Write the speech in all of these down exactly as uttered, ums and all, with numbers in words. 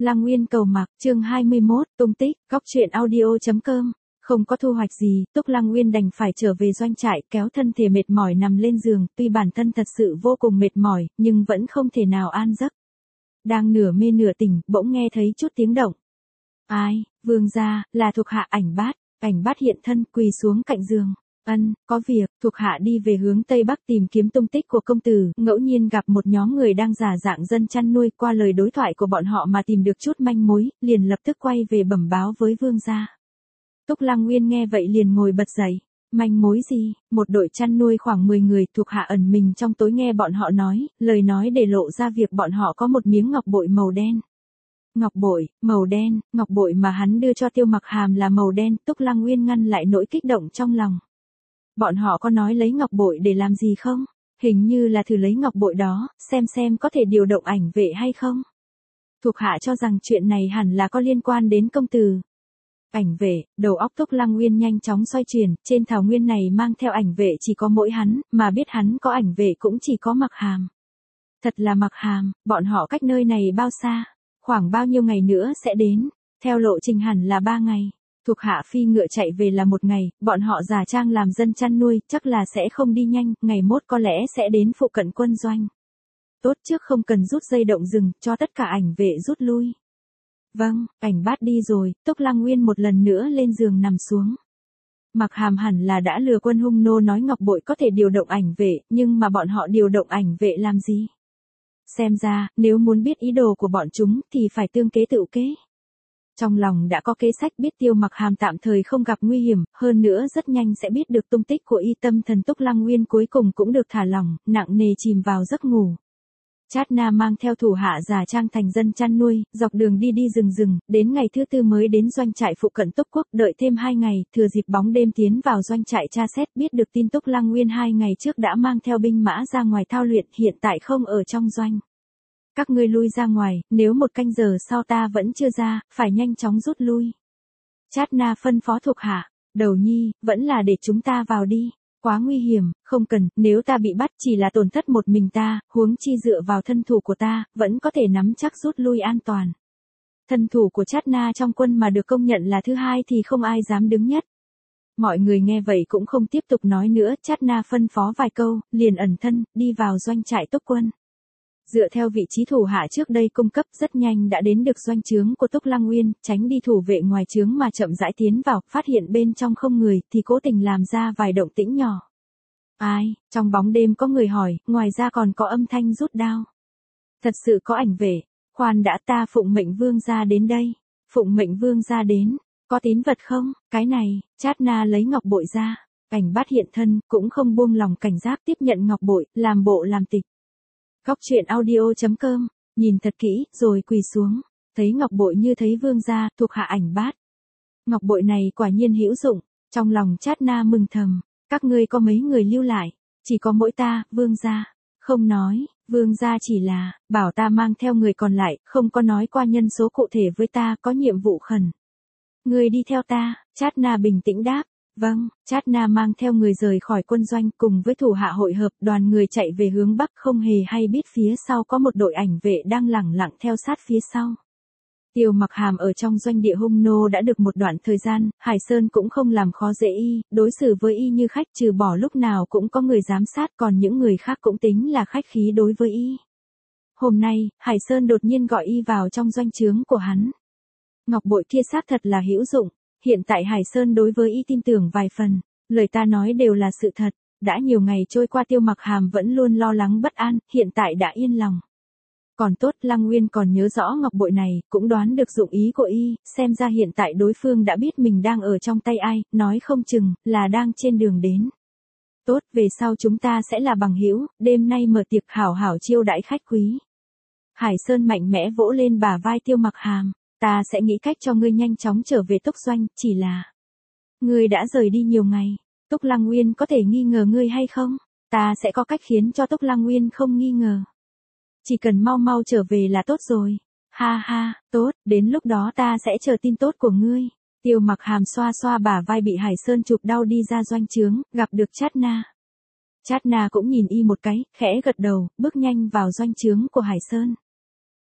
Lăng Nguyên cầu mặc, chương hai mươi mốt, tung tích, góc truyện audio.com. Không có thu hoạch gì, Túc Lăng Nguyên đành phải trở về doanh trại, kéo thân thể mệt mỏi nằm lên giường, tuy bản thân thật sự vô cùng mệt mỏi, nhưng vẫn không thể nào an giấc. Đang nửa mê nửa tỉnh, bỗng nghe thấy chút tiếng động. Ai, vương gia, là thuộc hạ Ảnh Bát. Ảnh Bát hiện thân, quỳ xuống cạnh giường. Ân, có việc, thuộc hạ đi về hướng Tây Bắc tìm kiếm tung tích của công tử, ngẫu nhiên gặp một nhóm người đang giả dạng dân chăn nuôi, qua lời đối thoại của bọn họ mà tìm được chút manh mối, liền lập tức quay về bẩm báo với vương gia. Túc Lăng Nguyên nghe vậy liền ngồi bật dậy. Manh mối gì? Một đội chăn nuôi khoảng mười người thuộc hạ ẩn mình trong tối nghe bọn họ nói, lời nói để lộ ra việc bọn họ có một miếng ngọc bội màu đen. Ngọc bội, màu đen, ngọc bội mà hắn đưa cho Tiêu Mặc Hàm là màu đen, Túc Lăng Nguyên ngăn lại nỗi kích động trong lòng. Bọn họ có nói lấy ngọc bội để làm gì không? Hình như là thử lấy ngọc bội đó, xem xem có thể điều động ảnh vệ hay không. Thuộc hạ cho rằng chuyện này hẳn là có liên quan đến công tử. Ảnh vệ, đầu óc Túc Lăng Nguyên nhanh chóng xoay chuyển, trên thảo nguyên này mang theo ảnh vệ chỉ có mỗi hắn, mà biết hắn có ảnh vệ cũng chỉ có Mặc Hàm. Thật là Mặc Hàm, bọn họ cách nơi này bao xa? Khoảng bao nhiêu ngày nữa sẽ đến? Theo lộ trình hẳn là ba ngày. Thuộc hạ phi ngựa chạy về là một ngày, bọn họ giả trang làm dân chăn nuôi, chắc là sẽ không đi nhanh, ngày mốt có lẽ sẽ đến phụ cận quân doanh. Tốt trước không cần rút dây động rừng, cho tất cả ảnh vệ rút lui. Vâng, Ảnh Bát đi rồi, Túc Lăng Nguyên một lần nữa lên giường nằm xuống. Mặc Hàm hẳn là đã lừa quân hung nô nói ngọc bội có thể điều động ảnh vệ, nhưng mà bọn họ điều động ảnh vệ làm gì? Xem ra, nếu muốn biết ý đồ của bọn chúng thì phải tương kế tự kế. Trong lòng đã có kế sách, biết Tiêu Mặc Hàm tạm thời không gặp nguy hiểm, hơn nữa rất nhanh sẽ biết được tung tích của y, tâm thần Túc Lăng Nguyên cuối cùng cũng được thả lỏng, nặng nề chìm vào giấc ngủ. Chát Na mang theo thủ hạ giả trang thành dân chăn nuôi, dọc đường đi đi rừng rừng, đến ngày thứ tư mới đến doanh trại phụ cận Túc Quốc, đợi thêm hai ngày, thừa dịp bóng đêm tiến vào doanh trại tra xét, biết được tin Túc Lăng Nguyên hai ngày trước đã mang theo binh mã ra ngoài thao luyện, hiện tại không ở trong doanh. Các ngươi lui ra ngoài, nếu một canh giờ sau ta vẫn chưa ra, phải nhanh chóng rút lui. Chát Na phân phó thuộc hạ, Đầu Nhi, vẫn là để chúng ta vào đi. Quá nguy hiểm, không cần, nếu ta bị bắt chỉ là tổn thất một mình ta, huống chi dựa vào thân thủ của ta, vẫn có thể nắm chắc rút lui an toàn. Thân thủ của Chát Na trong quân mà được công nhận là thứ hai thì không ai dám đứng nhất. Mọi người nghe vậy cũng không tiếp tục nói nữa, Chát Na phân phó vài câu, liền ẩn thân, đi vào doanh trại Túc quân. Dựa theo vị trí thủ hạ trước đây cung cấp, rất nhanh đã đến được doanh trướng của Túc Lăng Nguyên, tránh đi thủ vệ ngoài trướng mà chậm rãi tiến vào, phát hiện bên trong không người, thì cố tình làm ra vài động tĩnh nhỏ. Ai, trong bóng đêm có người hỏi, ngoài ra còn có âm thanh rút đao. Thật sự có ảnh vệ, khoan đã, ta phụng mệnh vương gia đến đây. Phụng mệnh vương gia đến, có tín vật không? Cái này, Chát Na lấy ngọc bội ra, Ảnh Bát hiện thân, cũng không buông lòng cảnh giác, tiếp nhận ngọc bội, làm bộ làm tịch. Góc truyện audio.com, nhìn thật kỹ, rồi quỳ xuống, thấy ngọc bội như thấy vương gia, thuộc hạ Ảnh Bát. Ngọc bội này quả nhiên hữu dụng, trong lòng Chát Na mừng thầm, các ngươi có mấy người lưu lại, chỉ có mỗi ta, vương gia, không nói, vương gia chỉ là, bảo ta mang theo người còn lại, không có nói qua nhân số cụ thể với ta, có nhiệm vụ khẩn. Người đi theo ta, Chát Na bình tĩnh đáp. Vâng, Chát Na mang theo người rời khỏi quân doanh, cùng với thủ hạ hội hợp, đoàn người chạy về hướng Bắc, không hề hay biết phía sau có một đội ảnh vệ đang lẳng lặng theo sát phía sau. Tiêu Mặc Hàm ở trong doanh địa hung nô đã được một đoạn thời gian, Hải Sơn cũng không làm khó dễ y, đối xử với y như khách, trừ bỏ lúc nào cũng có người giám sát, còn những người khác cũng tính là khách khí đối với y. Hôm nay, Hải Sơn đột nhiên gọi y vào trong doanh trướng của hắn. Ngọc bội kia xác thật là hữu dụng. Hiện tại Hải Sơn đối với y tin tưởng vài phần, lời ta nói đều là sự thật, đã nhiều ngày trôi qua Tiêu Mặc Hàm vẫn luôn lo lắng bất an, hiện tại đã yên lòng. Còn tốt, Lăng Nguyên còn nhớ rõ ngọc bội này, cũng đoán được dụng ý của y, xem ra hiện tại đối phương đã biết mình đang ở trong tay ai, nói không chừng, là đang trên đường đến. Tốt, về sau chúng ta sẽ là bằng hữu, đêm nay mở tiệc hảo hảo chiêu đãi khách quý. Hải Sơn mạnh mẽ vỗ lên bả vai Tiêu Mặc Hàm. Ta sẽ nghĩ cách cho ngươi nhanh chóng trở về Túc doanh, chỉ là ngươi đã rời đi nhiều ngày, Túc Lăng Nguyên có thể nghi ngờ ngươi hay không? Ta sẽ có cách khiến cho Túc Lăng Nguyên không nghi ngờ. Chỉ cần mau mau trở về là tốt rồi. Ha ha, tốt, đến lúc đó ta sẽ chờ tin tốt của ngươi. Tiêu Mặc Hàm xoa xoa bả vai bị Hải Sơn chụp đau đi ra doanh trướng, gặp được Chát Na. Chát Na cũng nhìn y một cái, khẽ gật đầu, bước nhanh vào doanh trướng của Hải Sơn.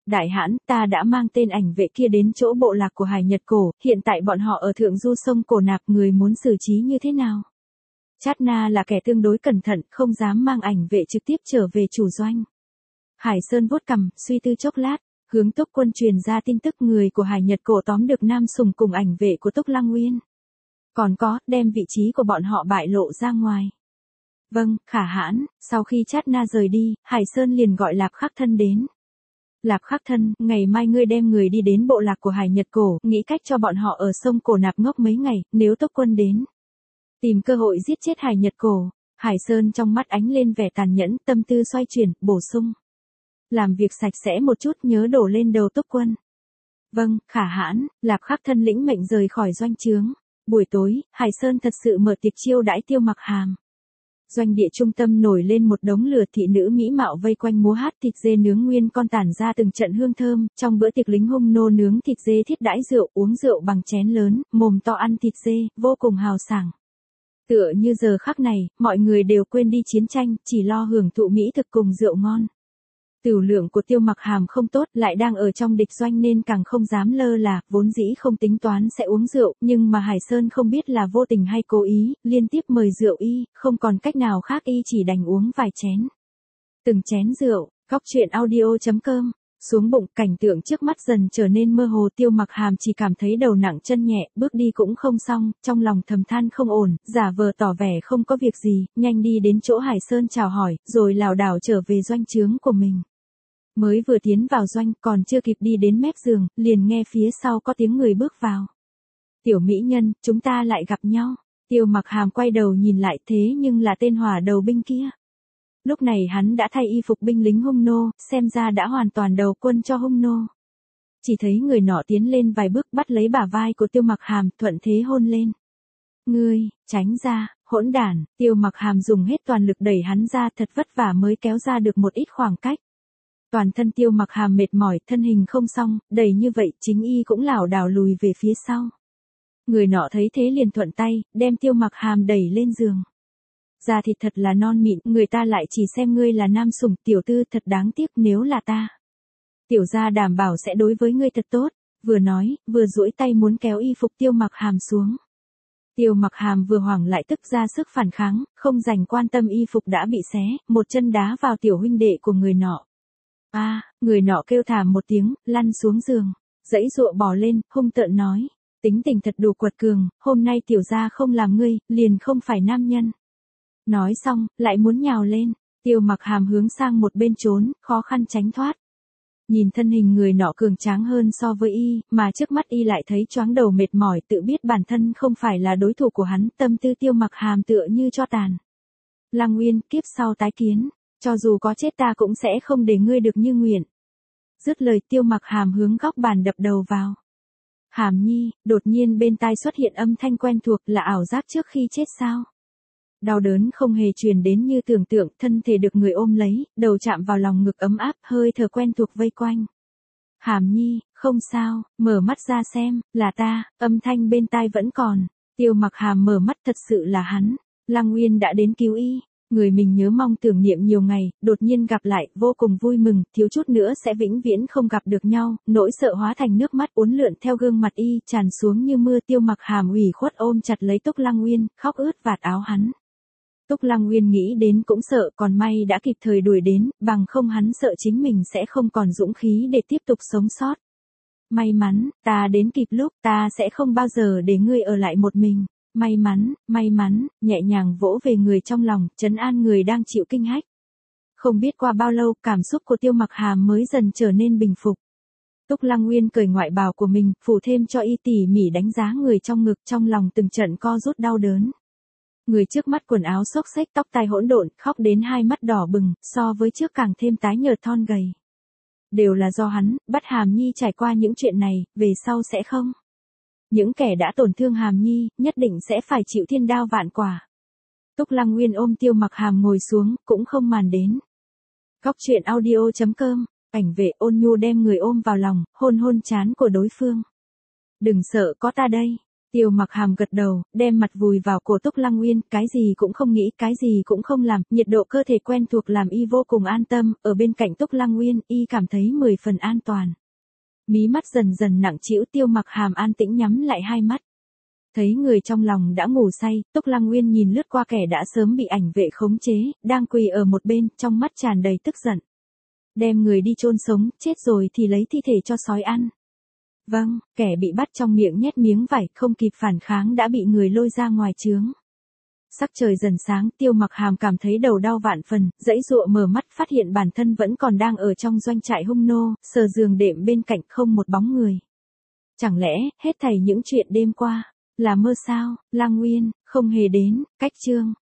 Đại hãn, ta đã mang tên ảnh vệ kia đến chỗ bộ lạc của Hải Nhật Cổ, hiện tại bọn họ ở thượng du sông Cổ Nạp, người muốn xử trí như thế nào? Chát Na là kẻ tương đối cẩn thận, không dám mang ảnh vệ trực tiếp trở về chủ doanh. Hải Sơn vuốt cằm, suy tư chốc lát, hướng Túc Quân truyền ra tin tức người của Hải Nhật Cổ tóm được Nam Sùng cùng ảnh vệ của Túc Lăng Nguyên. Còn có, đem vị trí của bọn họ bại lộ ra ngoài. Vâng, khả hãn, sau khi Chát Na rời đi, Hải Sơn liền gọi Lạp Khắc Thân đến. Lạp Khắc Thân, ngày mai ngươi đem người đi đến bộ lạc của Hải Nhật Cổ, nghĩ cách cho bọn họ ở sông Cổ Nạp ngốc mấy ngày, nếu Túc Quân đến. Tìm cơ hội giết chết Hải Nhật Cổ. Hải Sơn trong mắt ánh lên vẻ tàn nhẫn, tâm tư xoay chuyển, bổ sung. Làm việc sạch sẽ một chút, nhớ đổ lên đầu Túc Quân. Vâng, khả hãn, Lạp Khắc Thân lĩnh mệnh rời khỏi doanh trướng. Buổi tối, Hải Sơn thật sự mở tiệc chiêu đãi Tiêu Mặc Hàm. Doanh địa trung tâm nổi lên một đống lửa, thị nữ mỹ mạo vây quanh múa hát, thịt dê nướng nguyên con tản ra từng trận hương thơm, trong bữa tiệc lính hung nô nướng thịt dê thiết đãi rượu, uống rượu bằng chén lớn, mồm to ăn thịt dê, vô cùng hào sảng. Tựa như giờ khắc này, mọi người đều quên đi chiến tranh, chỉ lo hưởng thụ mỹ thực cùng rượu ngon. Tửu lượng của Tiêu Mặc Hàm không tốt, lại đang ở trong địch doanh nên càng không dám lơ là, vốn dĩ không tính toán sẽ uống rượu, nhưng mà Hải Sơn không biết là vô tình hay cố ý, liên tiếp mời rượu y, không còn cách nào khác y chỉ đành uống vài chén. Từng chén rượu, Góc Truyện Audio chấm com. Xuống bụng, cảnh tượng trước mắt dần trở nên mơ hồ, Tiêu Mặc Hàm chỉ cảm thấy đầu nặng chân nhẹ, bước đi cũng không xong, trong lòng thầm than không ổn, giả vờ tỏ vẻ không có việc gì, nhanh đi đến chỗ Hải Sơn chào hỏi, rồi lảo đảo trở về doanh trướng của mình. Mới vừa tiến vào doanh, còn chưa kịp đi đến mép giường, liền nghe phía sau có tiếng người bước vào. Tiểu mỹ nhân, chúng ta lại gặp nhau. Tiêu Mặc Hàm quay đầu nhìn lại, thế nhưng là tên hỏa đầu binh kia. Lúc này hắn đã thay y phục binh lính hung nô, xem ra đã hoàn toàn đầu quân cho hung nô. Chỉ thấy người nọ tiến lên vài bước, bắt lấy bả vai của Tiêu Mặc Hàm, thuận thế hôn lên. Ngươi, tránh ra, hỗn đản. Tiêu Mặc Hàm dùng hết toàn lực đẩy hắn ra, thật vất vả mới kéo ra được một ít khoảng cách. Toàn thân Tiêu Mặc Hàm mệt mỏi, thân hình không xong, đẩy như vậy, chính y cũng lảo đảo lùi về phía sau. Người nọ thấy thế liền thuận tay, đem Tiêu Mặc Hàm đẩy lên giường. Da thịt thật là non mịn, người ta lại chỉ xem ngươi là nam sủng, tiểu tư, thật đáng tiếc, nếu là ta. Tiểu gia đảm bảo sẽ đối với ngươi thật tốt, vừa nói, vừa duỗi tay muốn kéo y phục Tiêu Mặc Hàm xuống. Tiêu Mặc Hàm vừa hoảng lại tức ra sức phản kháng, không dành quan tâm y phục đã bị xé, một chân đá vào tiểu huynh đệ của người nọ. A, à, người nọ kêu thảm một tiếng, lăn xuống giường, dãy dụa bò lên, hung tợn nói, tính tình thật đủ quật cường, hôm nay tiểu gia không làm ngươi, liền không phải nam nhân. Nói xong, lại muốn nhào lên, Tiêu Mặc Hàm hướng sang một bên trốn, khó khăn tránh thoát. Nhìn thân hình người nọ cường tráng hơn so với y, mà trước mắt y lại thấy choáng đầu mệt mỏi, tự biết bản thân không phải là đối thủ của hắn, tâm tư Tiêu Mặc Hàm tựa như cho tàn. Lăng Nguyên, kiếp sau tái kiến, cho dù có chết ta cũng sẽ không để ngươi được như nguyện. Dứt lời, Tiêu Mặc Hàm hướng góc bàn đập đầu vào. Hàm nhi, đột nhiên bên tai xuất hiện âm thanh quen thuộc, là ảo giác trước khi chết sao? Đau đớn không hề truyền đến như tưởng tượng, thân thể được người ôm lấy, đầu chạm vào lòng ngực ấm áp, hơi thở quen thuộc vây quanh. Hàm nhi, không sao, mở mắt ra xem, là ta, âm thanh bên tai vẫn còn. Tiêu Mặc Hàm mở mắt, thật sự là hắn. Lăng Nguyên đã đến cứu y. Người mình nhớ mong tưởng niệm nhiều ngày, đột nhiên gặp lại, vô cùng vui mừng, thiếu chút nữa sẽ vĩnh viễn không gặp được nhau, nỗi sợ hóa thành nước mắt uốn lượn theo gương mặt y, tràn xuống như mưa. Tiêu Mặc Hàm ủy khuất ôm chặt lấy Túc Lăng Nguyên, khóc ướt vạt áo hắn. Túc Lăng Nguyên nghĩ đến cũng sợ, còn may đã kịp thời đuổi đến, bằng không hắn sợ chính mình sẽ không còn dũng khí để tiếp tục sống sót. May mắn, ta đến kịp lúc, ta sẽ không bao giờ để ngươi ở lại một mình. May mắn, may mắn, nhẹ nhàng vỗ về người trong lòng, trấn an người đang chịu kinh hách. Không biết qua bao lâu, cảm xúc của Tiêu Mặc Hàm mới dần trở nên bình phục. Túc Lăng Nguyên cởi ngoại bào của mình, phủ thêm cho y tỉ mỉ đánh giá người trong ngực, trong lòng từng trận co rút đau đớn. Người trước mắt quần áo xốc xếch, tóc tai hỗn độn, khóc đến hai mắt đỏ bừng, so với trước càng thêm tái nhợt thon gầy. Đều là do hắn, bắt Hàm Nhi trải qua những chuyện này, về sau sẽ không. Những kẻ đã tổn thương Hàm Nhi, nhất định sẽ phải chịu thiên đao vạn quả. Túc Lăng Nguyên ôm Tiêu Mặc Hàm ngồi xuống, cũng không màn đến. Góc Truyện Audio chấm com, ảnh vệ ôn nhu đem người ôm vào lòng, hôn hôn trán của đối phương. Đừng sợ, có ta đây. Tiêu Mặc Hàm gật đầu, đem mặt vùi vào cổ Túc Lăng Uyên, cái gì cũng không nghĩ, cái gì cũng không làm, nhiệt độ cơ thể quen thuộc làm y vô cùng an tâm, ở bên cạnh Túc Lăng Uyên, y cảm thấy mười phần an toàn. Mí mắt dần dần nặng trĩu, Tiêu Mặc Hàm an tĩnh nhắm lại hai mắt. Thấy người trong lòng đã ngủ say, Túc Lăng Uyên nhìn lướt qua kẻ đã sớm bị ảnh vệ khống chế, đang quỳ ở một bên, trong mắt tràn đầy tức giận. Đem người đi chôn sống, chết rồi thì lấy thi thể cho sói ăn. Vâng, kẻ bị bắt trong miệng nhét miếng vải, không kịp phản kháng đã bị người lôi ra ngoài trướng. Sắc trời dần sáng, Tiêu Mặc Hàm cảm thấy đầu đau vạn phần, dãy dụa mở mắt phát hiện bản thân vẫn còn đang ở trong doanh trại hung nô, sờ giường đệm bên cạnh không một bóng người. Chẳng lẽ, hết thảy những chuyện đêm qua, là mơ sao? Lăng Uyên, không hề đến, cách chương.